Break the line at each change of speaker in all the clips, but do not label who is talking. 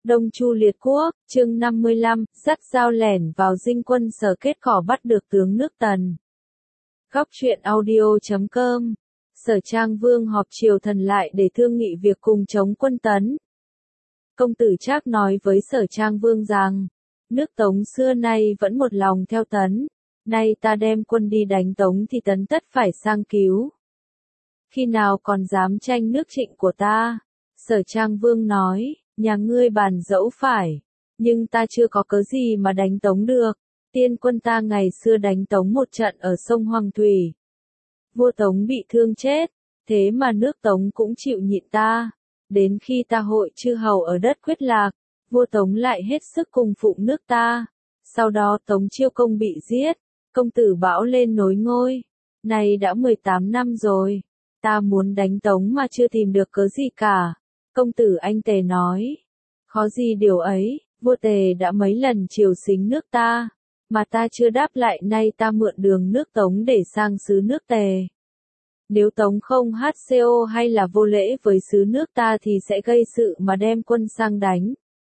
Đông Chu liệt quốc, chương 55, dắt dao lẻn vào dinh quân Sở kết cỏ bắt được tướng nước Tần. Góc truyện audio.com. Sở Trang Vương họp triều thần lại để thương nghị việc cùng chống quân Tấn. Công tử Trác nói với Sở Trang Vương rằng, nước Tống xưa nay vẫn một lòng theo Tấn, nay ta đem quân đi đánh Tống thì Tấn tất phải sang cứu. Khi nào còn dám tranh nước Trịnh của ta? Sở Trang Vương nói, nhà ngươi bàn dẫu phải, nhưng ta chưa có cớ gì mà đánh Tống được. Tiên quân ta ngày xưa đánh Tống một trận ở sông Hoàng Thủy. Vua Tống bị thương chết, thế mà nước Tống cũng chịu nhịn ta. Đến khi ta hội chư hầu ở đất Quyết Lạc, vua Tống lại hết sức cùng phụng nước ta. Sau đó Tống Chiêu Công bị giết, công tử bão lên nối ngôi. Này đã 18 năm rồi, ta muốn đánh Tống mà chưa tìm được cớ gì cả. Công tử anh Tề nói, khó gì điều ấy, vua Tề đã mấy lần triều xính nước ta, mà ta chưa đáp lại, nay ta mượn đường nước Tống để sang xứ nước Tề. Nếu Tống không HCO hay là vô lễ với xứ nước ta thì sẽ gây sự mà đem quân sang đánh.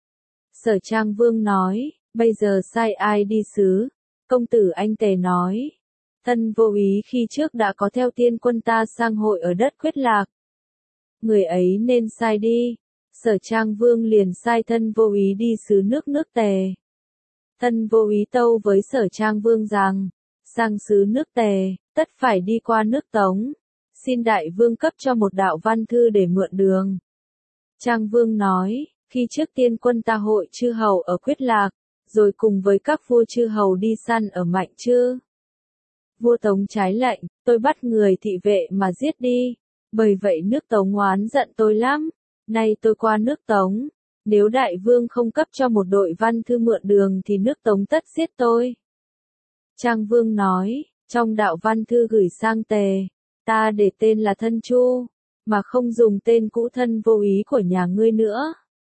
Sở Trang Vương nói, bây giờ sai ai đi xứ? Công tử anh Tề nói, thân vô ý khi trước đã có theo tiên quân ta sang hội ở đất Quyết Lạc. Người ấy nên sai đi. Sở Trang Vương liền sai thân vô ý đi xứ nước Tề. Thân vô ý tâu với Sở Trang Vương rằng, sang xứ nước Tề, tất phải đi qua nước Tống. Xin đại vương cấp cho một đạo văn thư để mượn đường. Trang Vương nói, khi trước tiên quân ta hội chư hầu ở Quyết Lạc, rồi cùng với các vua chư hầu đi săn ở Mạnh Chư. Vua Tống trái lệnh, tôi bắt người thị vệ mà giết đi. Bởi vậy nước Tống oán giận tôi lắm. Nay tôi qua nước Tống, nếu đại vương không cấp cho một đội văn thư mượn đường thì nước Tống tất giết tôi. Trang Vương nói, trong đạo văn thư gửi sang Tề, ta để tên là Thân Chu, mà không dùng tên cũ thân vô ý của nhà ngươi nữa.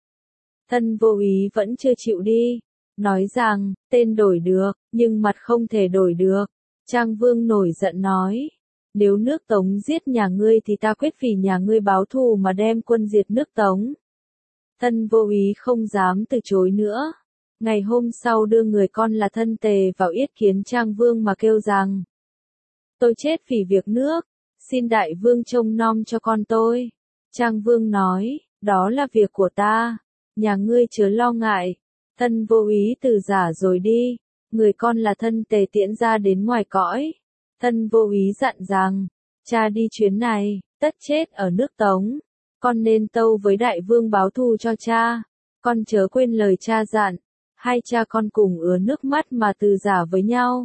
Thân vô ý vẫn chưa chịu đi, nói rằng, tên đổi được, nhưng mặt không thể đổi được. Trang Vương nổi giận nói, nếu nước Tống giết nhà ngươi thì ta quyết vì nhà ngươi báo thù mà đem quân diệt nước Tống. Thân vô ý không dám từ chối nữa. Ngày hôm sau đưa người con là Thân Tề vào yết kiến Trang Vương mà kêu rằng, tôi chết vì việc nước, xin đại vương trông nom cho con tôi. Trang Vương nói, đó là việc của ta, nhà ngươi chớ lo ngại. Thân vô ý từ giả rồi đi, người con là Thân Tề tiễn ra đến ngoài cõi. Thân vô ý dặn rằng, cha đi chuyến này, tất chết ở nước Tống. Con nên tâu với đại vương báo thù cho cha. Con chớ quên lời cha dặn. Hai cha con cùng ứa nước mắt mà từ giả với nhau.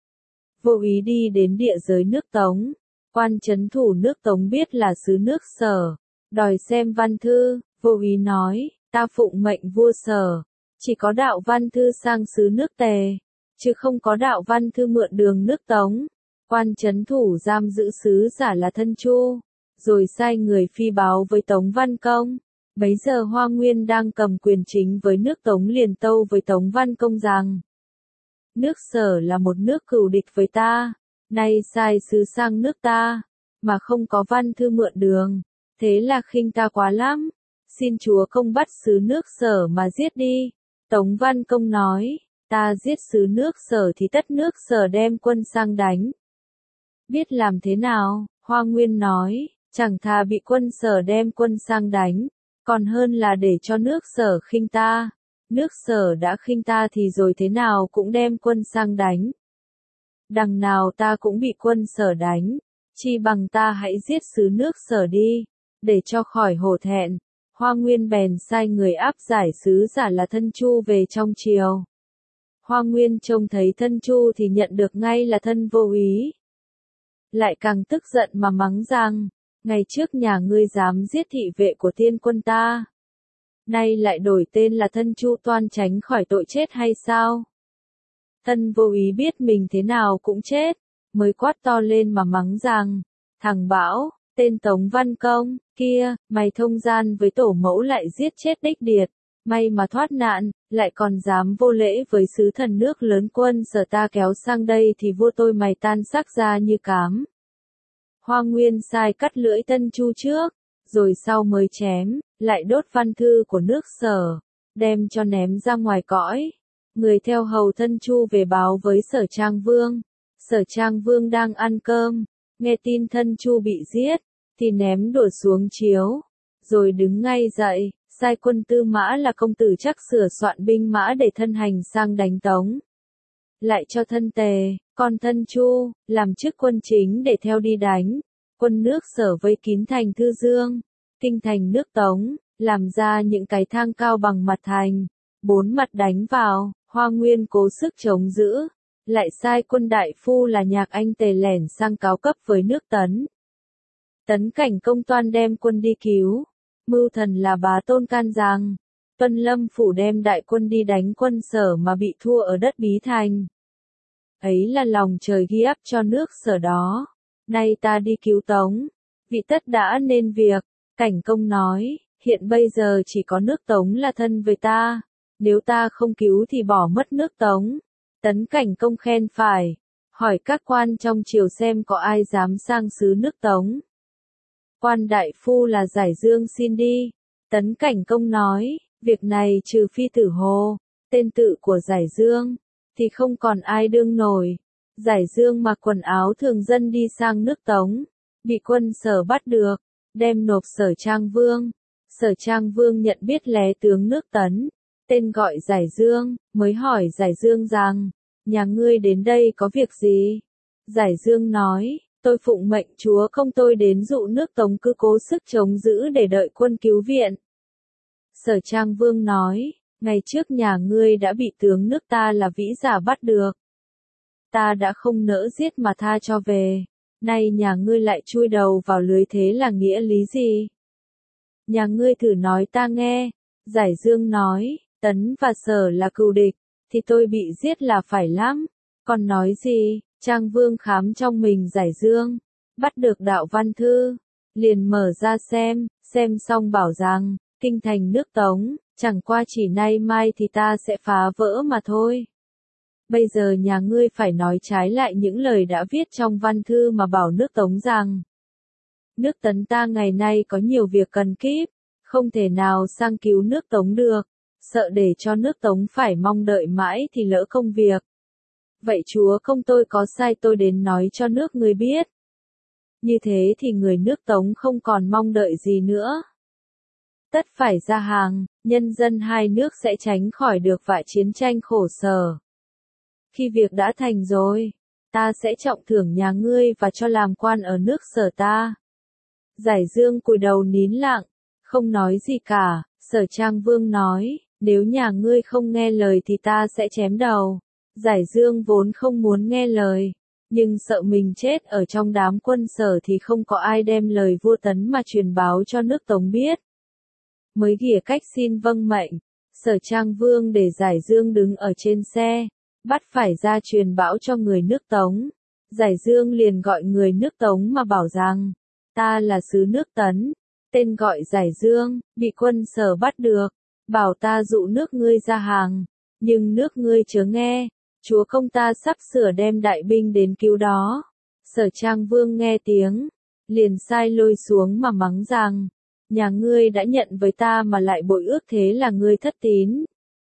Vô ý đi đến địa giới nước Tống. Quan trấn thủ nước Tống biết là xứ nước Sở. Đòi xem văn thư. Vô ý nói, ta phụng mệnh vua Sở. Chỉ có đạo văn thư sang xứ nước Tề, chứ không có đạo văn thư mượn đường nước Tống. Quan trấn thủ giam giữ sứ giả là Thân Chu, rồi sai người phi báo với Tống Văn Công. Bấy giờ Hoa Nguyên đang cầm quyền chính với nước Tống liền tâu với Tống Văn Công rằng, nước Sở là một nước cừu địch với ta, nay sai sứ sang nước ta, mà không có văn thư mượn đường, thế là khinh ta quá lắm, xin chúa công bắt sứ nước Sở mà giết đi. Tống Văn Công nói, ta giết sứ nước Sở thì tất nước Sở đem quân sang đánh. Biết làm thế nào? Hoa Nguyên nói, chẳng thà bị quân Sở đem quân sang đánh, còn hơn là để cho nước Sở khinh ta. Nước Sở đã khinh ta thì rồi thế nào cũng đem quân sang đánh. Đằng nào ta cũng bị quân Sở đánh, chi bằng ta hãy giết sứ nước Sở đi, để cho khỏi hổ thẹn. Hoa Nguyên bèn sai người áp giải sứ giả là Thân Chu về trong triều. Hoa Nguyên trông thấy Thân Chu thì nhận được ngay là thân vô ý. Lại càng tức giận mà mắng rằng, ngày trước nhà ngươi dám giết thị vệ của tiên quân ta. Nay lại đổi tên là Thân Chu toan tránh khỏi tội chết hay sao? Thân vô ý biết mình thế nào cũng chết, mới quát to lên mà mắng rằng, thằng bão, tên Tống Văn Công, kia, mày thông gian với tổ mẫu lại giết chết đích điệt, may mà thoát nạn, lại còn dám vô lễ với sứ thần nước lớn quân Sở ta kéo sang đây thì vua tôi mày tan xác ra như cám. Hoa Nguyên sai cắt lưỡi Thân Chu trước, rồi sau mới chém, lại đốt văn thư của nước Sở. đem cho ném ra ngoài cõi. Người theo hầu thân Chu về báo với Sở Trang Vương. Sở Trang Vương đang ăn cơm, nghe tin thân Chu bị giết, thì ném đổ xuống chiếu, rồi đứng ngay dậy, sai quân Tư Mã là công tử Trắc sửa soạn binh mã để thân hành sang đánh Tống. Lại cho thân Tề, con thân Chu, làm chức quân chính để theo đi đánh. Quân nước Sở vây kín thành Thư Dương, kinh thành nước Tống, làm ra những cái thang cao bằng mặt thành, 4 mặt đánh vào. Hoa Nguyên cố sức chống giữ, lại sai quân đại phu là Nhạc Anh Tề lẻn sang cáo cấp với nước Tấn. Tấn Cảnh Công toan đem quân đi cứu, mưu thần là Bá Tôn can giang, Tuân Lâm phủ đem đại quân đi đánh quân Sở mà bị thua ở đất Bí Thành. Ấy là lòng trời ghi áp cho nước Sở đó, nay ta đi cứu Tống, vị tất đã nên việc. Cảnh Công nói, hiện bây giờ chỉ có nước Tống là thân với ta. Nếu ta không cứu thì bỏ mất nước Tống. Tấn Cảnh Công khen phải, hỏi các quan trong triều xem có ai dám sang xứ nước Tống. Quan đại phu là Giải Dương xin đi. Tấn Cảnh Công nói, việc này trừ phi Tử Hồ, tên tự của Giải Dương, thì không còn ai đương nổi. Giải Dương mặc quần áo thường dân đi sang nước Tống, bị quân Sở bắt được, đem nộp Sở Trang Vương. Sở Trang Vương nhận biết lé tướng nước Tấn, tên gọi Giải Dương, mới hỏi Giải Dương rằng, nhà ngươi đến đây có việc gì? Giải Dương nói, tôi phụng mệnh chúa công tôi đến dụ nước Tống cứ cố sức chống giữ để đợi quân cứu viện. Sở Trang Vương nói, ngày trước nhà ngươi đã bị tướng nước ta là Vĩ Giả bắt được. Ta đã không nỡ giết mà tha cho về, nay nhà ngươi lại chui đầu vào lưới, thế là nghĩa lý gì? Nhà ngươi thử nói ta nghe. Giải Dương nói, Tấn và Sở là cừu địch, thì tôi bị giết là phải lắm. Còn nói gì? Trang Vương khám trong mình Giải Dương, bắt được đạo văn thư, liền mở ra xem xong bảo rằng, kinh thành nước Tống, chẳng qua chỉ nay mai thì ta sẽ phá vỡ mà thôi. Bây giờ nhà ngươi phải nói trái lại những lời đã viết trong văn thư mà bảo nước Tống rằng, nước Tấn ta ngày nay có nhiều việc cần kíp, không thể nào sang cứu nước Tống được, sợ để cho nước Tống phải mong đợi mãi thì lỡ công việc. Vậy chúa công tôi có sai tôi đến nói cho nước người biết. Như thế thì người nước Tống không còn mong đợi gì nữa. Tất phải ra hàng, nhân dân hai nước sẽ tránh khỏi được vại chiến tranh khổ sở. Khi việc đã thành rồi, ta sẽ trọng thưởng nhà ngươi và cho làm quan ở nước Sở ta. Giải Dương cúi đầu nín lặng, không nói gì cả. Sở Trang Vương nói, nếu nhà ngươi không nghe lời thì ta sẽ chém đầu. Giải Dương vốn không muốn nghe lời, nhưng sợ mình chết ở trong đám quân Sở thì không có ai đem lời vua Tấn mà truyền báo cho nước Tống biết. Mới ghìa cách xin vâng mệnh, Sở Trang Vương để Giải Dương đứng ở trên xe, bắt phải ra truyền báo cho người nước Tống. Giải Dương liền gọi người nước Tống mà bảo rằng, ta là sứ nước Tấn, tên gọi Giải Dương, bị quân Sở bắt được, bảo ta dụ nước ngươi ra hàng, nhưng nước ngươi chớ nghe, chúa công ta sắp sửa đem đại binh đến cứu đó. Sở Trang Vương nghe tiếng, liền sai lôi xuống mà mắng rằng, nhà ngươi đã nhận với ta mà lại bội ước, thế là ngươi thất tín.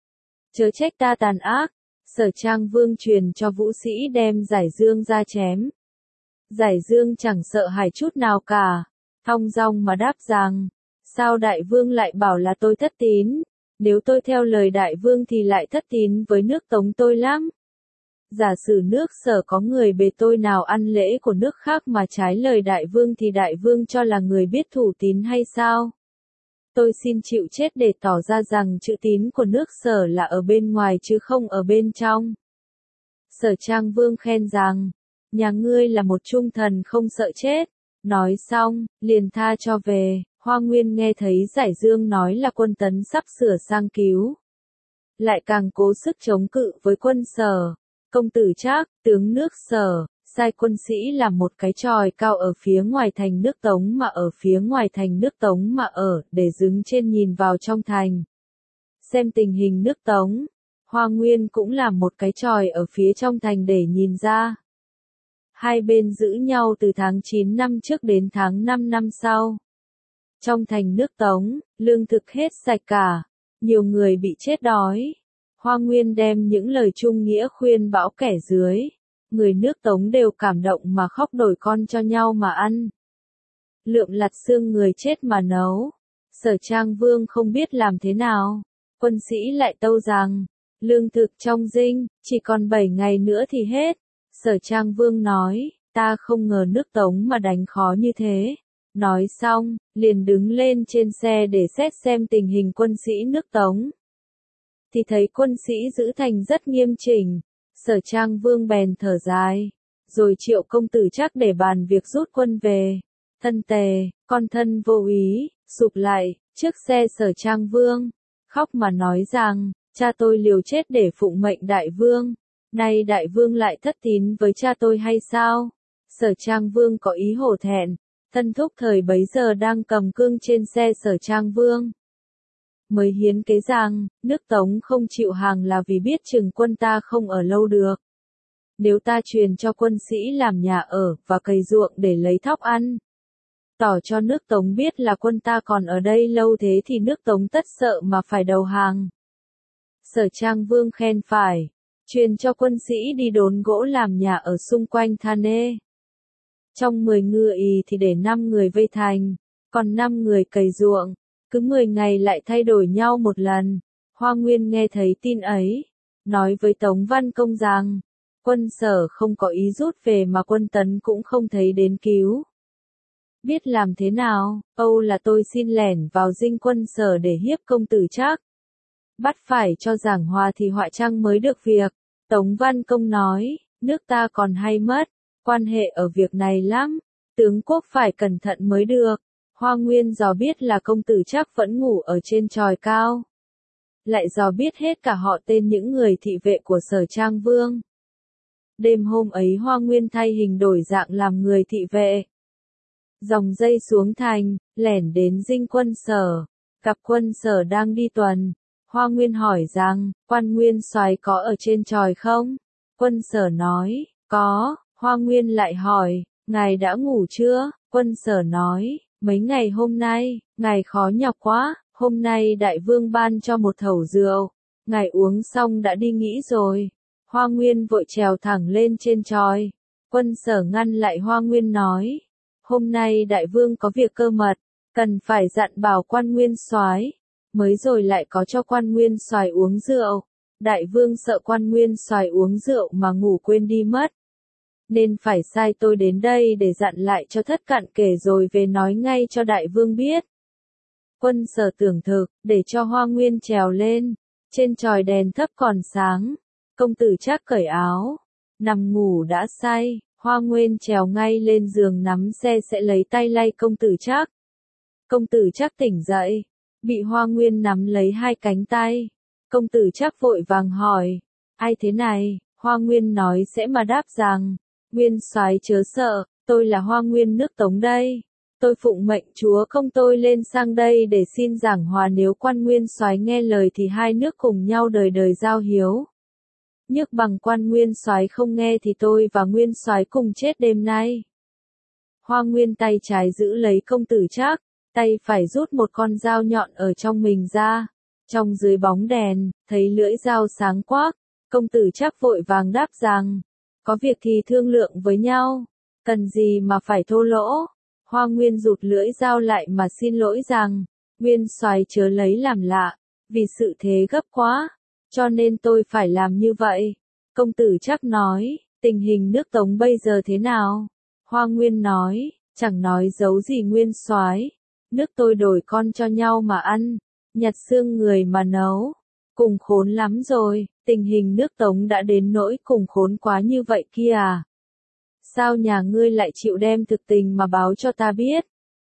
Chớ trách ta tàn ác. Sở Trang Vương truyền cho vũ sĩ đem Giải Dương ra chém. Giải Dương chẳng sợ hãi chút nào cả, thong dong mà đáp rằng, sao đại vương lại bảo là tôi thất tín? Nếu tôi theo lời đại vương thì lại thất tín với nước Tống tôi lắm. Giả sử nước Sở có người bề tôi nào ăn lễ của nước khác mà trái lời đại vương thì đại vương cho là người biết thủ tín hay sao? Tôi xin chịu chết để tỏ ra rằng chữ tín của nước Sở là ở bên ngoài chứ không ở bên trong. Sở Trang Vương khen rằng, nhà ngươi là một trung thần không sợ chết. Nói xong, liền tha cho về. Hoa Nguyên nghe thấy Giải Dương nói là quân Tấn sắp sửa sang cứu, lại càng cố sức chống cự với quân Sở. Công tử Trác, tướng nước Sở, sai quân sĩ làm một cái chòi cao ở phía ngoài thành nước Tống mà ở phía ngoài thành nước Tống mà ở, để đứng trên nhìn vào trong thành. Xem tình hình nước Tống. Hoa Nguyên cũng làm một cái chòi ở phía trong thành để nhìn ra. Hai bên giữ nhau từ tháng 9 năm trước đến tháng 5 năm sau. Trong thành nước Tống, lương thực hết sạch cả. nhiều người bị chết đói. Hoa Nguyên đem những lời trung nghĩa khuyên bảo kẻ dưới. Người nước Tống đều cảm động mà khóc đổi con cho nhau mà ăn. Lượm lặt xương người chết mà nấu. Sở Trang Vương không biết làm thế nào. Quân sĩ lại tâu rằng, lương thực trong dinh, chỉ còn 7 ngày nữa thì hết. Sở Trang Vương nói, ta không ngờ nước Tống mà đánh khó như thế. Nói xong, liền đứng lên trên xe để xét xem tình hình quân sĩ nước Tống. Thì thấy quân sĩ giữ thành rất nghiêm chỉnh. Sở Trang Vương bèn thở dài, rồi triệu công tử Trác để bàn việc rút quân về. Thân Tề, con thân vô ý, sụp lại, trước xe Sở Trang Vương, khóc mà nói rằng, cha tôi liều chết để phụng mệnh đại vương, nay đại vương lại thất tín với cha tôi hay sao? Sở Trang Vương có ý hổ thẹn, thân thúc thời bấy giờ đang cầm cương trên xe Sở Trang Vương. Mới hiến kế rằng, nước Tống không chịu hàng là vì biết chừng quân ta không ở lâu được. Nếu ta truyền cho quân sĩ làm nhà ở và cày ruộng để lấy thóc ăn, tỏ cho nước Tống biết là quân ta còn ở đây lâu thế thì nước Tống tất sợ mà phải đầu hàng. Sở Trang Vương khen phải, truyền cho quân sĩ đi đốn gỗ làm nhà ở xung quanh Thanê. Trong 10 ngựa ý thì để 5 người vây thành, còn 5 người cày ruộng, cứ 10 ngày lại thay đổi nhau một lần. Hoa Nguyên nghe thấy tin ấy, nói với Tống Văn Công rằng, quân Sở không có ý rút về mà quân Tấn cũng không thấy đến cứu. Biết làm thế nào, âu là tôi xin lẻn vào dinh quân Sở để hiếp công tử Trác. Bắt phải cho giảng hòa thì họa chăng mới được việc. Tống Văn Công nói, nước ta còn hay mất, quan hệ ở việc này lắm, tướng quốc phải cẩn thận mới được. Hoa Nguyên dò biết là công tử Trác vẫn ngủ ở trên chòi cao. Lại dò biết hết cả họ tên những người thị vệ của Sở Trang Vương. Đêm hôm ấy Hoa Nguyên thay hình đổi dạng làm người thị vệ. Dòng dây xuống thành, lẻn đến dinh quân Sở, gặp quân Sở đang đi tuần. Hoa Nguyên hỏi rằng, quan nguyên soái có ở trên chòi không? Quân Sở nói, có. Hoa Nguyên lại hỏi, ngài đã ngủ chưa? Quân Sở nói, mấy ngày hôm nay, ngài khó nhọc quá, hôm nay đại vương ban cho một thẩu rượu, ngài uống xong đã đi nghỉ rồi. Hoa Nguyên vội trèo thẳng lên trên chòi. Quân Sở ngăn lại Hoa Nguyên nói, hôm nay đại vương có việc cơ mật, cần phải dặn bảo quan nguyên soái. Mới rồi lại có cho quan nguyên soái uống rượu. Đại vương sợ quan nguyên soái uống rượu mà ngủ quên đi mất, nên phải sai tôi đến đây để dặn lại cho thất cặn kể rồi về nói ngay cho đại vương biết. Quân Sở tưởng thực, để cho Hoa Nguyên trèo lên. Trên chòi đèn thấp còn sáng. Công tử Trác cởi áo, nằm ngủ đã say. Hoa Nguyên trèo ngay lên giường nắm xe sẽ lấy tay lay công tử Trác. Công tử Trác tỉnh dậy, bị Hoa Nguyên nắm lấy hai cánh tay. Công tử Trác vội vàng hỏi, ai thế này? Hoa Nguyên nói sẽ mà đáp rằng, nguyên soái chớ sợ, tôi là Hoa Nguyên nước Tống đây. Tôi phụng mệnh chúa công tôi lên sang đây để xin giảng hòa, nếu quan nguyên soái nghe lời thì hai nước cùng nhau đời đời giao hiếu. Nhược bằng quan nguyên soái không nghe thì tôi và nguyên soái cùng chết đêm nay. Hoa Nguyên tay trái giữ lấy công tử Trác, tay phải rút một con dao nhọn ở trong mình ra. Trong dưới bóng đèn, thấy lưỡi dao sáng quắc, công tử Trác vội vàng đáp rằng, có việc thì thương lượng với nhau, cần gì mà phải thô lỗ. Hoa Nguyên rụt lưỡi dao lại mà xin lỗi rằng, nguyên soái chớ lấy làm lạ, vì sự thế gấp quá, cho nên tôi phải làm như vậy. Công tử Trác nói, tình hình nước Tống bây giờ thế nào? Hoa Nguyên nói, chẳng nói giấu gì nguyên soái, nước tôi đổi con cho nhau mà ăn, nhặt xương người mà nấu, cùng khốn lắm rồi. Tình hình nước Tống đã đến nỗi cùng khốn quá như vậy kia à? Sao nhà ngươi lại chịu đem thực tình mà báo cho ta biết?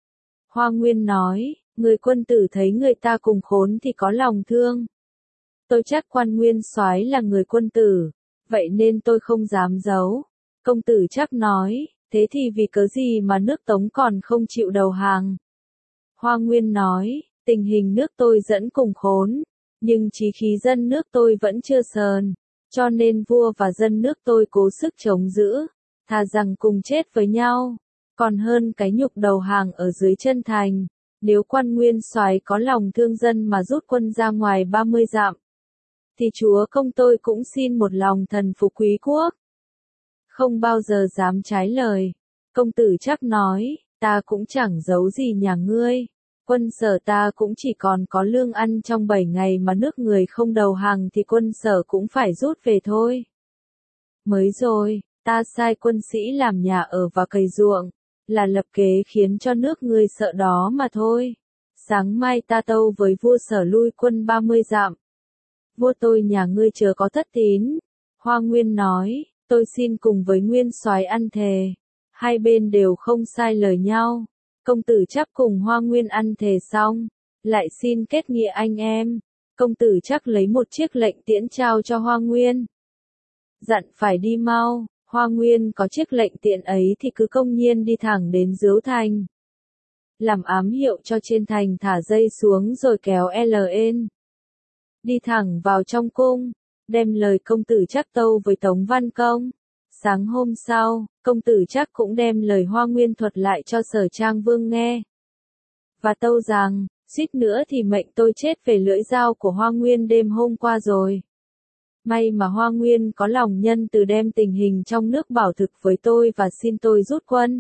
Hoa Nguyên nói, người quân tử thấy người ta cùng khốn thì có lòng thương. Tôi chắc quan nguyên soái là người quân tử, vậy nên tôi không dám giấu. Công tử Trác nói, thế thì vì cớ gì mà nước Tống còn không chịu đầu hàng? Hoa Nguyên nói, tình hình nước tôi dẫn cùng khốn, nhưng chí khí dân nước tôi vẫn chưa sờn, cho nên vua và dân nước tôi cố sức chống giữ, thà rằng cùng chết với nhau, còn hơn cái nhục đầu hàng ở dưới chân thành. Nếu Quan Nguyên Soái có lòng thương dân mà rút quân ra ngoài 30 dặm, thì chúa công tôi cũng xin một lòng thần phục quý quốc. Không bao giờ dám trái lời. Công tử Trác nói, ta cũng chẳng giấu gì nhà ngươi. Quân Sở ta cũng chỉ còn có lương ăn trong 7 ngày mà nước người không đầu hàng thì quân Sở cũng phải rút về thôi. Mới rồi, ta sai quân sĩ làm nhà ở và cày ruộng, là lập kế khiến cho nước người sợ đó mà thôi. Sáng mai ta tâu với vua Sở lui quân 30 dặm. Vua tôi nhà ngươi chớ có thất tín. Hoa Nguyên nói, tôi xin cùng với Nguyên Soái ăn thề. Hai bên đều không sai lời nhau. Công tử Trác cùng Hoa Nguyên ăn thề xong, lại xin kết nghĩa anh em. Công tử Trác lấy một chiếc lệnh tiễn trao cho Hoa Nguyên. Dặn phải đi mau, Hoa Nguyên có chiếc lệnh tiễn ấy thì cứ công nhiên đi thẳng đến Diếu Thành. Làm ám hiệu cho trên thành thả dây xuống rồi kéo lên. Đi thẳng vào trong cung, đem lời công tử Trác tâu với Tống Văn Công. Sáng hôm sau, công tử Trác cũng đem lời Hoa Nguyên thuật lại cho Sở Trang Vương nghe. Và tâu rằng, suýt nữa thì mệnh tôi chết về lưỡi dao của Hoa Nguyên đêm hôm qua rồi. May mà Hoa Nguyên có lòng nhân từ đem tình hình trong nước bảo thực với tôi và xin tôi rút quân.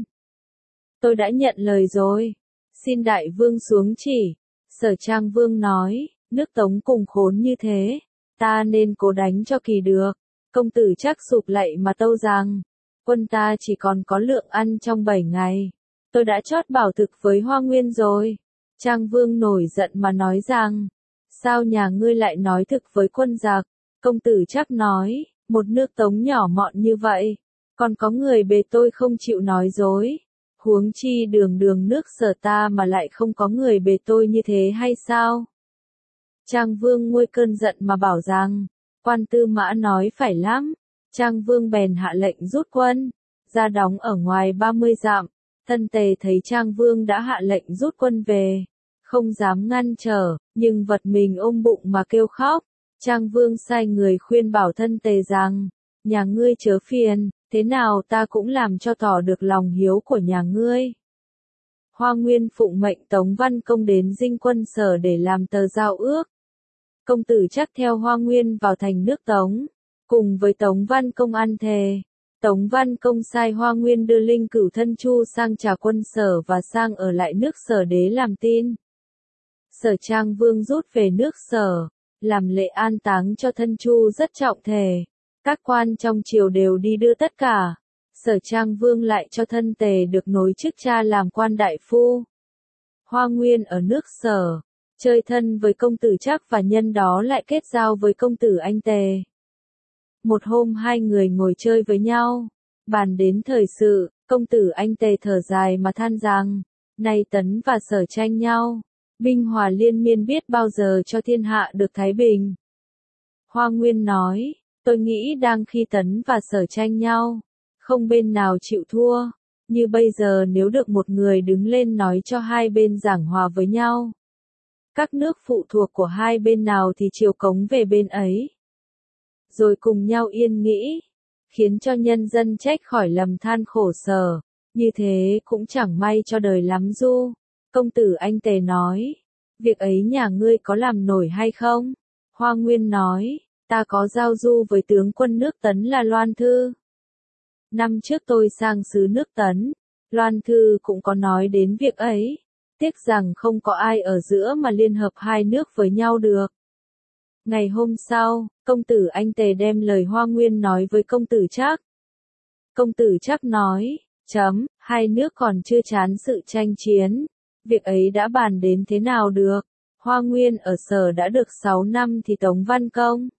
Tôi đã nhận lời rồi. Xin đại vương xuống chỉ. Sở Trang Vương nói, nước Tống cùng khốn như thế, ta nên cố đánh cho kỳ được. Công tử Trác sụp lạy mà tâu rằng, quân ta chỉ còn có lượng ăn trong 7 ngày. Tôi đã chót bảo thực với Hoa Nguyên rồi. Trang Vương nổi giận mà nói rằng, sao nhà ngươi lại nói thực với quân giặc? Công tử Trác nói, một nước Tống nhỏ mọn như vậy, còn có người bề tôi không chịu nói dối. Huống chi đường đường nước Sở ta mà lại không có người bề tôi như thế hay sao? Trang Vương nguôi cơn giận mà bảo rằng, quan Tư Mã nói phải lắm. Trang Vương bèn hạ lệnh rút quân, ra đóng ở ngoài 30 dặm. Thân Tề thấy Trang Vương đã hạ lệnh rút quân về, không dám ngăn trở, nhưng vật mình ôm bụng mà kêu khóc. Trang Vương sai người khuyên bảo Thân Tề rằng, nhà ngươi chớ phiền, thế nào ta cũng làm cho tỏ được lòng hiếu của nhà ngươi. Hoa Nguyên phụng mệnh Tống Văn Công đến dinh quân Sở để làm tờ giao ước. Công tử Trác theo Hoa Nguyên vào thành nước Tống, cùng với Tống Văn Công ăn thề. Tống Văn Công sai Hoa Nguyên đưa Linh Cửu Thân Chu sang trả quân Sở và sang ở lại nước Sở đế làm tin. Sở Trang Vương rút về nước Sở, làm lễ an táng cho Thân Chu rất trọng thể. Các quan trong triều đều đi đưa tất cả. Sở Trang Vương lại cho Thân Tề được nối chức cha làm quan đại phu. Hoa Nguyên ở nước Sở, chơi thân với công tử Trác và nhân đó lại kết giao với công tử Anh Tề. Một hôm hai người ngồi chơi với nhau, bàn đến thời sự, công tử Anh Tề thở dài mà than rằng, nay Tấn và Sở tranh nhau, binh hòa liên miên biết bao giờ cho thiên hạ được thái bình. Hoa Nguyên nói, tôi nghĩ đang khi Tấn và Sở tranh nhau, không bên nào chịu thua, như bây giờ nếu được một người đứng lên nói cho hai bên giảng hòa với nhau. Các nước phụ thuộc của hai bên nào thì chiều cống về bên ấy. Rồi cùng nhau yên nghĩ, khiến cho nhân dân trách khỏi lầm than khổ sở, như thế cũng chẳng may cho đời lắm du. Công tử Anh Tề nói, việc ấy nhà ngươi có làm nổi hay không? Hoa Nguyên nói, ta có giao du với tướng quân nước Tấn là Loan Thư. Năm trước tôi sang xứ nước Tấn, Loan Thư cũng có nói đến việc ấy. Tiếc rằng không có ai ở giữa mà liên hợp hai nước với nhau được. Ngày hôm sau, công tử Anh Tề đem lời Hoa Nguyên nói với công tử Trác. Công tử Trác nói, hai nước còn chưa chán sự tranh chiến. Việc ấy đã bàn đến thế nào được? Hoa Nguyên ở Sở đã được 6 năm thì Tống Văn Công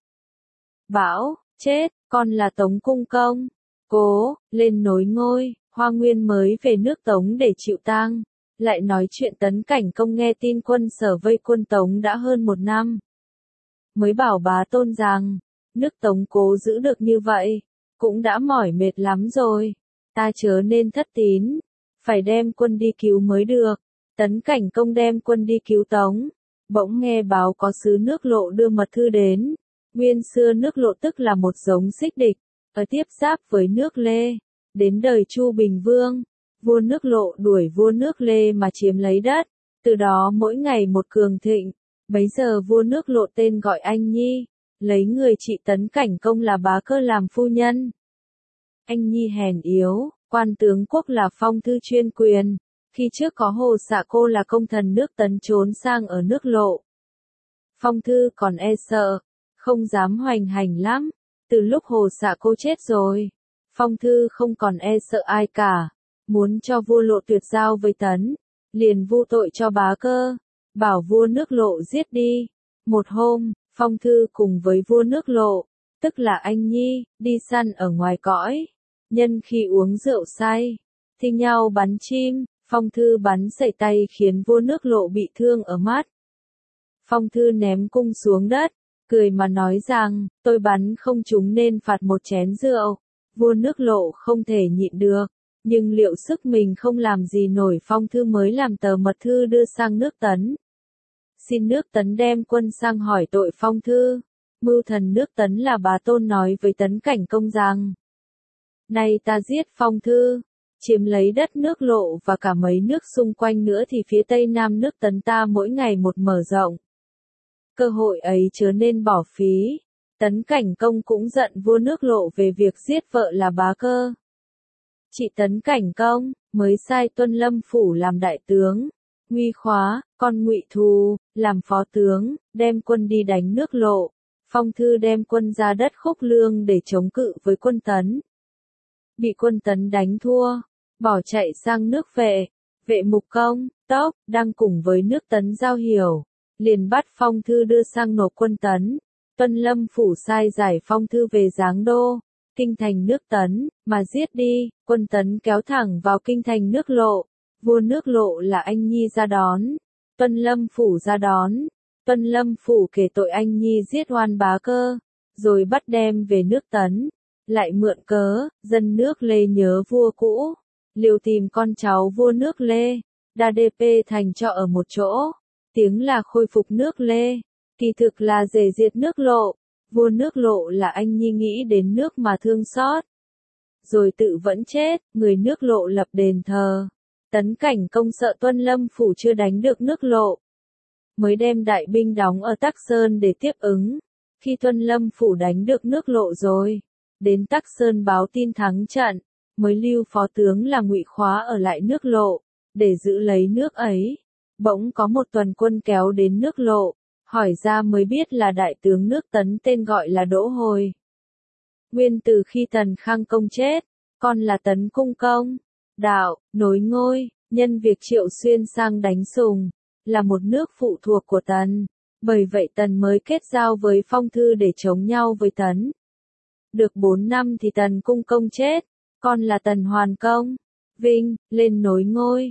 bảo, chết, con là Tống Cung Công. Cố, lên nối ngôi, Hoa Nguyên mới về nước Tống để chịu tang. Lại nói chuyện Tấn Cảnh Công nghe tin quân Sở vây quân Tống đã hơn 1 năm. Mới bảo bá tôn rằng, nước Tống cố giữ được như vậy, cũng đã mỏi mệt lắm rồi. Ta chớ nên thất tín, phải đem quân đi cứu mới được. Tấn Cảnh Công đem quân đi cứu Tống. Bỗng nghe báo có sứ nước Lộ đưa mật thư đến. Nguyên xưa nước Lộ tức là một giống xích địch, ở tiếp giáp với nước Lê. Đến đời Chu Bình Vương, vua nước Lộ đuổi vua nước Lê mà chiếm lấy đất, Từ đó mỗi ngày một cường thịnh, bấy giờ vua nước Lộ tên gọi Anh Nhi, lấy người chị Tấn Cảnh Công là bá cơ làm phu nhân. Anh Nhi hèn yếu, quan tướng quốc là Phong Thư chuyên quyền, khi trước có Hồ Xạ Cô là công thần nước Tấn trốn sang ở nước Lộ. Phong Thư còn e sợ, không dám hoành hành lắm, từ lúc Hồ Xạ Cô chết rồi, Phong Thư không còn e sợ ai cả, muốn cho vua Lộ tuyệt giao với Tấn, liền vu tội cho bá cơ, bảo vua nước Lộ giết đi. Một hôm, Phong Thư cùng với vua nước Lộ, tức là Anh Nhi, đi săn ở ngoài cõi, nhân khi uống rượu say, thi nhau bắn chim, Phong Thư bắn sẩy tay khiến vua nước Lộ bị thương ở mắt. Phong Thư ném cung xuống đất, cười mà nói rằng, tôi bắn không trúng nên phạt một chén rượu. Vua nước Lộ không thể nhịn được, nhưng liệu sức mình không làm gì nổi, Phong Thư mới làm tờ mật thư đưa sang nước Tấn. Xin nước Tấn đem quân sang hỏi tội Phong Thư. Mưu thần nước Tấn là Bá Tôn nói với Tấn Cảnh Công rằng, nay ta giết Phong Thư, chiếm lấy đất nước Lộ và cả mấy nước xung quanh nữa thì phía tây nam nước Tấn ta mỗi ngày một mở rộng. Cơ hội ấy chớ nên bỏ phí. Tấn Cảnh Công cũng giận vua nước Lộ về việc giết vợ là bá cơ. Chị Tấn Cảnh Công mới sai Tuân Lâm Phủ làm đại tướng, Nguy Khóa, con Ngụy Thù, làm phó tướng, đem quân đi đánh nước Lộ. Phong Thư đem quân ra đất Khúc Lương để chống cự với quân Tấn. Bị quân Tấn đánh thua, bỏ chạy sang nước Vệ. Vệ Mục Công, Tốc, đang cùng với nước Tấn giao hiểu, liền bắt Phong Thư đưa sang nộp quân Tấn. Tuân Lâm Phủ sai giải Phong Thư về Giáng Đô, kinh thành nước Tấn, mà giết đi. Quân Tấn kéo thẳng vào kinh thành nước Lộ. Vua nước Lộ là Anh Nhi ra đón, Tuân Lâm Phủ ra đón. Tuân Lâm Phủ kể tội Anh Nhi giết oan bá cơ, rồi bắt đem về nước Tấn. Lại mượn cớ, dân nước Lê nhớ vua cũ, liều tìm con cháu vua nước Lê, đa DP thành cho ở một chỗ, tiếng là khôi phục nước Lê, kỳ thực là dè diệt nước Lộ. Vua nước Lộ là Anh Nhi nghĩ đến nước mà thương xót, rồi tự vẫn chết, người nước Lộ lập đền thờ. Tấn Cảnh Công sợ Tuân Lâm Phủ chưa đánh được nước Lộ, mới đem đại binh đóng ở Tắc Sơn để tiếp ứng. Khi Tuân Lâm Phủ đánh được nước Lộ rồi, đến Tắc Sơn báo tin thắng trận, mới lưu phó tướng là Ngụy Khóa ở lại nước Lộ, để giữ lấy nước ấy. Bỗng có một tuần quân kéo đến nước Lộ, hỏi ra mới biết là đại tướng nước Tấn tên gọi là Đỗ Hồi. Nguyên từ khi Tần Khang Công chết, con là Tấn Cung Công, đạo, nối ngôi, nhân việc Triệu Xuyên sang đánh Sùng, là một nước phụ thuộc của Tần. Bởi vậy Tần mới kết giao với Phong Thư để chống nhau với Tấn. Được 4 năm thì Tần Cung Công chết, con là Tần Hoàn Công, Vinh, lên nối ngôi.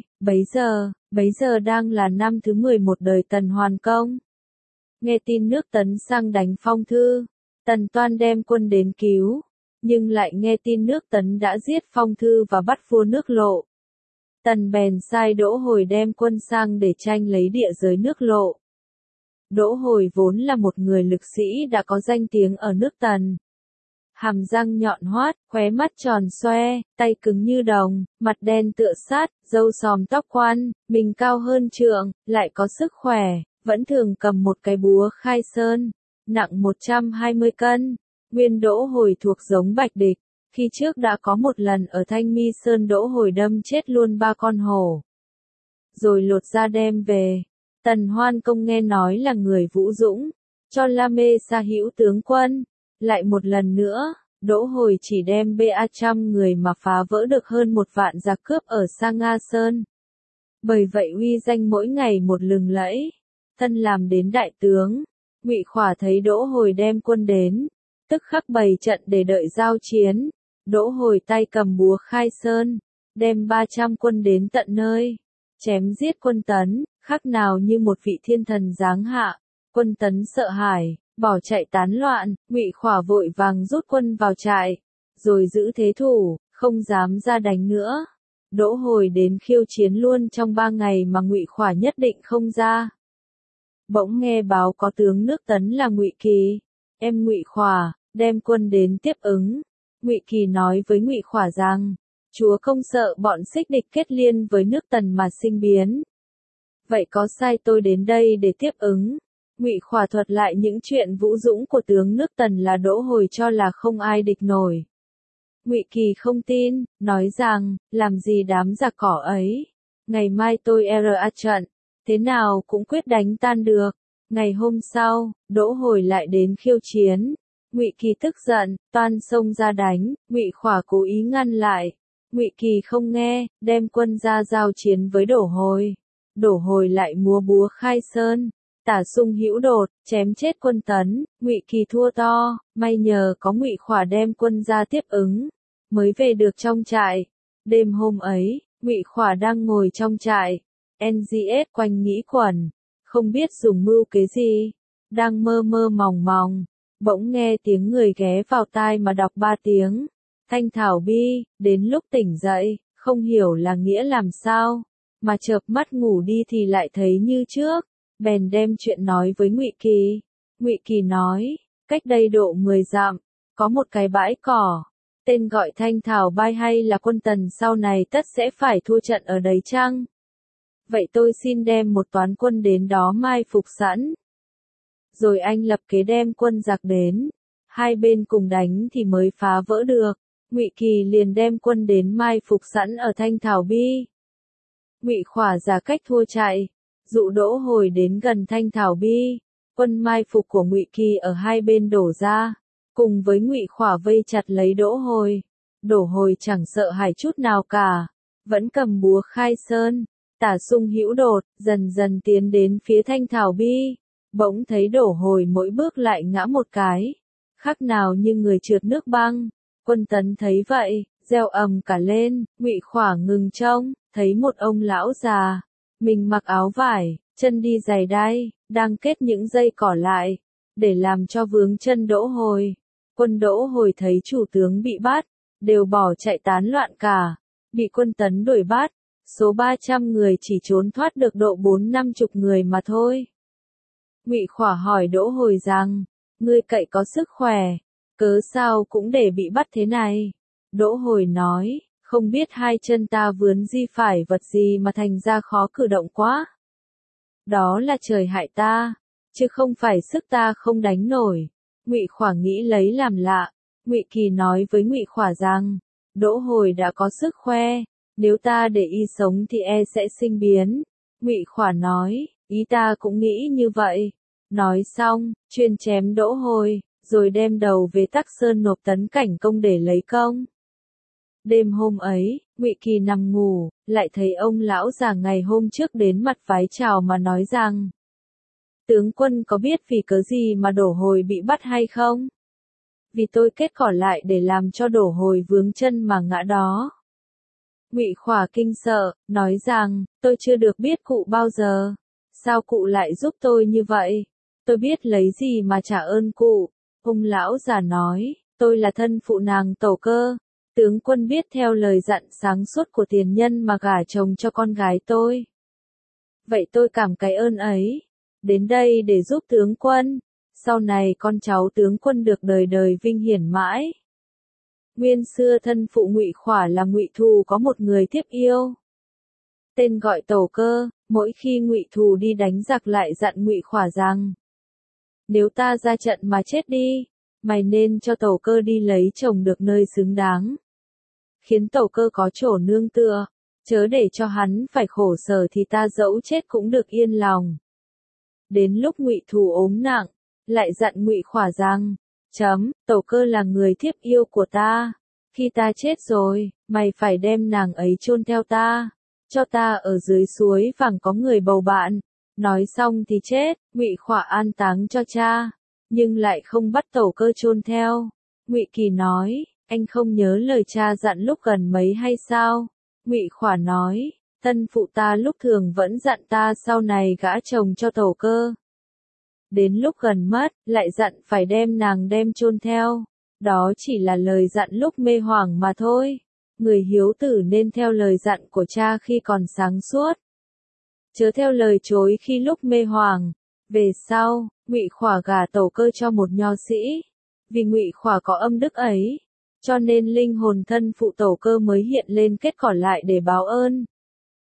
Bấy giờ đang là năm thứ 11 đời Tần Hoàn Công. Nghe tin nước Tấn sang đánh Phong Thư, Tần Toan đem quân đến cứu, nhưng lại nghe tin nước Tấn đã giết Phong Thư và bắt vua nước Lộ. Tần bèn sai Đỗ Hồi đem quân sang để tranh lấy địa giới nước Lộ. Đỗ Hồi vốn là một người lực sĩ đã có danh tiếng ở nước Tần. Hàm răng nhọn hoắt, khóe mắt tròn xoe, tay cứng như đồng, mặt đen tựa sắt, râu xồm tóc khoăn, mình cao hơn trượng, lại có sức khỏe, vẫn thường cầm một cái búa khai sơn, nặng 120 cân. Nguyên Đỗ Hồi thuộc giống Bạch Địch, khi trước đã có một lần ở Thanh Mi Sơn Đỗ Hồi đâm chết luôn 3 con hổ, rồi lột da đem về. Tần Hoan Công nghe nói là người vũ dũng, cho La Mê Sa hữu tướng quân. Lại một lần nữa, Đỗ Hồi chỉ đem 300 người mà phá vỡ được hơn 1 vạn giặc cướp ở Sa Nga Sơn. Bởi vậy uy danh mỗi ngày một lừng lẫy, thân làm đến đại tướng. Ngụy Khỏa thấy Đỗ Hồi đem quân đến, tức khắc bày trận để đợi giao chiến. Đỗ Hồi tay cầm búa khai sơn, đem 300 quân đến tận nơi, chém giết quân Tấn, khác nào như một vị thiên thần giáng hạ. Quân Tấn sợ hãi, bỏ chạy tán loạn. Ngụy Khỏa vội vàng rút quân vào trại, rồi giữ thế thủ, không dám ra đánh nữa. Đỗ Hồi đến khiêu chiến luôn trong 3 ngày mà Ngụy Khỏa nhất định không ra. Bỗng nghe báo có tướng nước Tấn là Ngụy Kỳ, em Ngụy Khỏa, đem quân đến tiếp ứng. Ngụy Kỳ nói với Ngụy Khỏa rằng, chúa không sợ bọn xích địch kết liên với nước Tần mà sinh biến. Vậy có sai tôi đến đây để tiếp ứng? Ngụy Khỏa thuật lại những chuyện vũ dũng của tướng nước Tần là Đỗ Hồi cho là không ai địch nổi. Ngụy Kỳ không tin, nói rằng, làm gì đám giặc cỏ ấy, ngày mai tôi ra trận, thế nào cũng quyết đánh tan được. Ngày hôm sau, Đỗ Hồi lại đến khiêu chiến. Ngụy Kỳ tức giận, toan xông ra đánh, Ngụy Khỏa cố ý ngăn lại. Ngụy Kỳ không nghe, đem quân ra giao chiến với Đỗ Hồi. Đỗ Hồi lại múa búa khai sơn, tả sung hữu đột, chém chết quân Tấn. Ngụy Kỳ thua to, may nhờ có Ngụy Khỏa đem quân ra tiếp ứng, mới về được trong trại. Đêm hôm ấy, Ngụy Khỏa đang ngồi trong trại, NGS quanh nghĩ quẩn, không biết dùng mưu kế gì, đang mơ mơ mòng mòng, bỗng nghe tiếng người ghé vào tai mà đọc 3 tiếng. Thanh thảo bi, đến lúc tỉnh dậy, không hiểu là nghĩa làm sao, mà chợp mắt ngủ đi thì lại thấy như trước, bèn đem chuyện nói với Ngụy Kỳ. Ngụy Kỳ nói, cách đây độ 10 dặm, có một cái bãi cỏ, tên gọi Thanh Thảo Bai, hay là quân Tần sau này tất sẽ phải thua trận ở đấy chăng? Vậy tôi xin đem một toán quân đến đó mai phục sẵn. Rồi anh lập kế đem quân giặc đến, hai bên cùng đánh thì mới phá vỡ được. Ngụy Kỳ liền đem quân đến mai phục sẵn ở Thanh Thảo Bi. Ngụy Khỏa giả cách thua chạy, dụ Đỗ Hồi đến gần Thanh Thảo Bi. Quân mai phục của Ngụy Kỳ ở hai bên đổ ra, cùng với Ngụy Khỏa vây chặt lấy Đỗ Hồi. Đỗ Hồi chẳng sợ hãi chút nào cả, vẫn cầm búa khai sơn, tả sung hữu đột, dần dần tiến đến phía Thanh Thảo Bi. Bỗng thấy Đỗ Hồi mỗi bước lại ngã một cái, khác nào như người trượt nước băng. Quân Tấn thấy vậy, reo ầm cả lên. Ngụy Khỏa ngừng trông, thấy một ông lão già, mình mặc áo vải, chân đi giày đai, đang kết những dây cỏ lại, để làm cho vướng chân Đỗ Hồi. Quân Đỗ Hồi thấy chủ tướng bị bắt, đều bỏ chạy tán loạn cả, bị quân Tấn đuổi bắt, số 300 người chỉ trốn thoát được độ 4-50 người mà thôi. Ngụy Khỏa hỏi Đỗ Hồi rằng, ngươi cậy có sức khỏe, cớ sao cũng để bị bắt thế này? Đỗ Hồi nói, không biết hai chân ta vướng di phải vật gì mà thành ra khó cử động quá. Đó là trời hại ta, chứ không phải sức ta không đánh nổi. Ngụy Khỏa nghĩ lấy làm lạ. Ngụy Kỳ nói với Ngụy Khỏa rằng, Đỗ Hồi đã có sức khoe, nếu ta để y sống thì sẽ sinh biến. Ngụy Khỏa nói, ý ta cũng nghĩ như vậy. Nói xong, chuyên chém Đỗ Hồi, rồi đem đầu về Tắc Sơn nộp Tấn Cảnh Công để lấy công. Đêm hôm ấy, Ngụy Kỳ nằm ngủ, lại thấy ông lão già ngày hôm trước đến mặt vái chào mà nói rằng, tướng quân có biết vì cớ gì mà Đỗ Hồi bị bắt hay không? Vì tôi kết cỏ lại để làm cho Đỗ Hồi vướng chân mà ngã đó. Ngụy Khỏa kinh sợ, nói rằng, tôi chưa được biết cụ bao giờ, sao cụ lại giúp tôi như vậy? Tôi biết lấy gì mà trả ơn cụ. Ông lão già nói, tôi là thân phụ nàng Tẩu Cơ, tướng quân biết theo lời dặn sáng suốt của tiền nhân mà gả chồng cho con gái tôi. Vậy tôi cảm cái ơn ấy, đến đây để giúp tướng quân, sau này con cháu tướng quân được đời đời vinh hiển mãi. Nguyên xưa thân phụ Ngụy Khỏa là Ngụy Thù có một người tiếp yêu, tên gọi Tẩu Cơ. Mỗi khi Ngụy Thù đi đánh giặc lại dặn Ngụy Khỏa rằng, nếu ta ra trận mà chết đi, mày nên cho Tẩu Cơ đi lấy chồng được nơi xứng đáng, khiến Tẩu Cơ có chỗ nương tựa, chớ để cho hắn phải khổ sở thì ta dẫu chết cũng được yên lòng. Đến lúc Ngụy Thù ốm nặng, lại dặn Ngụy Khỏa rằng, Tẩu Cơ là người thiếp yêu của ta, khi ta chết rồi, mày phải đem nàng ấy chôn theo ta, cho ta ở dưới suối vàng có người bầu bạn. Nói xong thì chết. Ngụy Khỏa an táng cho cha, nhưng lại không bắt Tẩu Cơ chôn theo. Ngụy Kỳ nói, anh không nhớ lời cha dặn lúc gần mấy hay sao? Ngụy Khỏa nói, thân phụ ta lúc thường vẫn dặn ta sau này gả chồng cho Tẩu Cơ. Đến lúc gần mất, lại dặn phải đem nàng đem chôn theo. Đó chỉ là lời dặn lúc mê hoảng mà thôi. Người hiếu tử nên theo lời dặn của cha khi còn sáng suốt, chớ theo lời chối khi lúc mê hoảng. Về sau, Ngụy Khỏa gả Tẩu Cơ cho một nho sĩ. Vì Ngụy Khỏa có âm đức ấy, cho nên linh hồn thân phụ Tẩu Cơ mới hiện lên kết cỏ lại để báo ơn.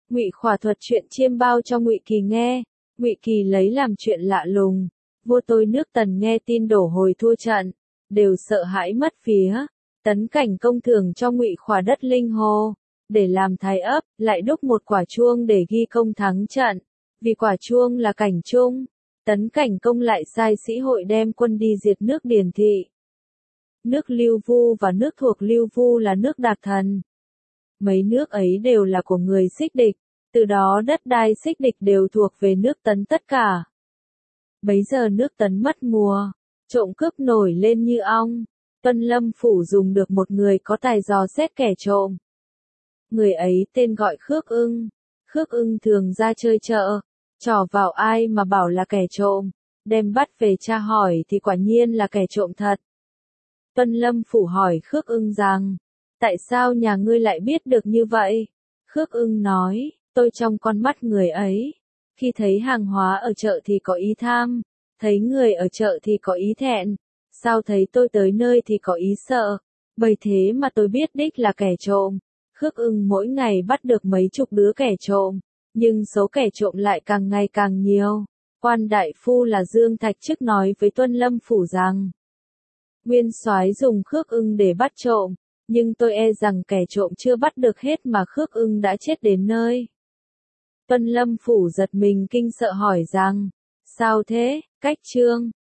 Ngụy Khỏa thuật chuyện chiêm bao cho Ngụy Kỳ nghe. Ngụy Kỳ lấy làm chuyện lạ lùng. Vua tôi nước Tần nghe tin đổ hồi thua trận, đều sợ hãi mất vía. Tấn Cảnh Công thưởng cho Ngụy Khỏa đất Linh Hồ, để làm thái ấp, lại đúc một quả chuông để ghi công thắng trận. Vì quả chuông là cảnh chung, Tấn Cảnh Công lại sai sĩ hội đem quân đi diệt nước Điền Thị. Nước Lưu Vu và nước thuộc Lưu Vu là nước Đạt Thần. Mấy nước ấy đều là của người Xích Địch, từ đó đất đai Xích Địch đều thuộc về nước Tấn tất cả. Bấy giờ nước Tấn mất mùa, trộm cướp nổi lên như ong. Tuân Lâm Phủ dùng được một người có tài dò xét kẻ trộm. Người ấy tên gọi Khước Ưng. Khước Ưng thường ra chơi chợ, trò vào ai mà bảo là kẻ trộm, đem bắt về tra hỏi thì quả nhiên là kẻ trộm thật. Tuân Lâm Phủ hỏi Khước Ưng rằng, tại sao nhà ngươi lại biết được như vậy? Khước Ưng nói, tôi trong con mắt người ấy, khi thấy hàng hóa ở chợ thì có ý tham, thấy người ở chợ thì có ý thẹn, sao thấy tôi tới nơi thì có ý sợ, bởi thế mà tôi biết đích là kẻ trộm. Khước Ưng mỗi ngày bắt được mấy chục đứa kẻ trộm, nhưng số kẻ trộm lại càng ngày càng nhiều. Quan đại phu là Dương Thạch Chức nói với Tuân Lâm Phủ rằng, Nguyên soái dùng Khước Ưng để bắt trộm, nhưng tôi e rằng kẻ trộm chưa bắt được hết mà Khước Ưng đã chết đến nơi. Tuân Lâm Phủ giật mình kinh sợ hỏi rằng, sao thế, Cách Trương?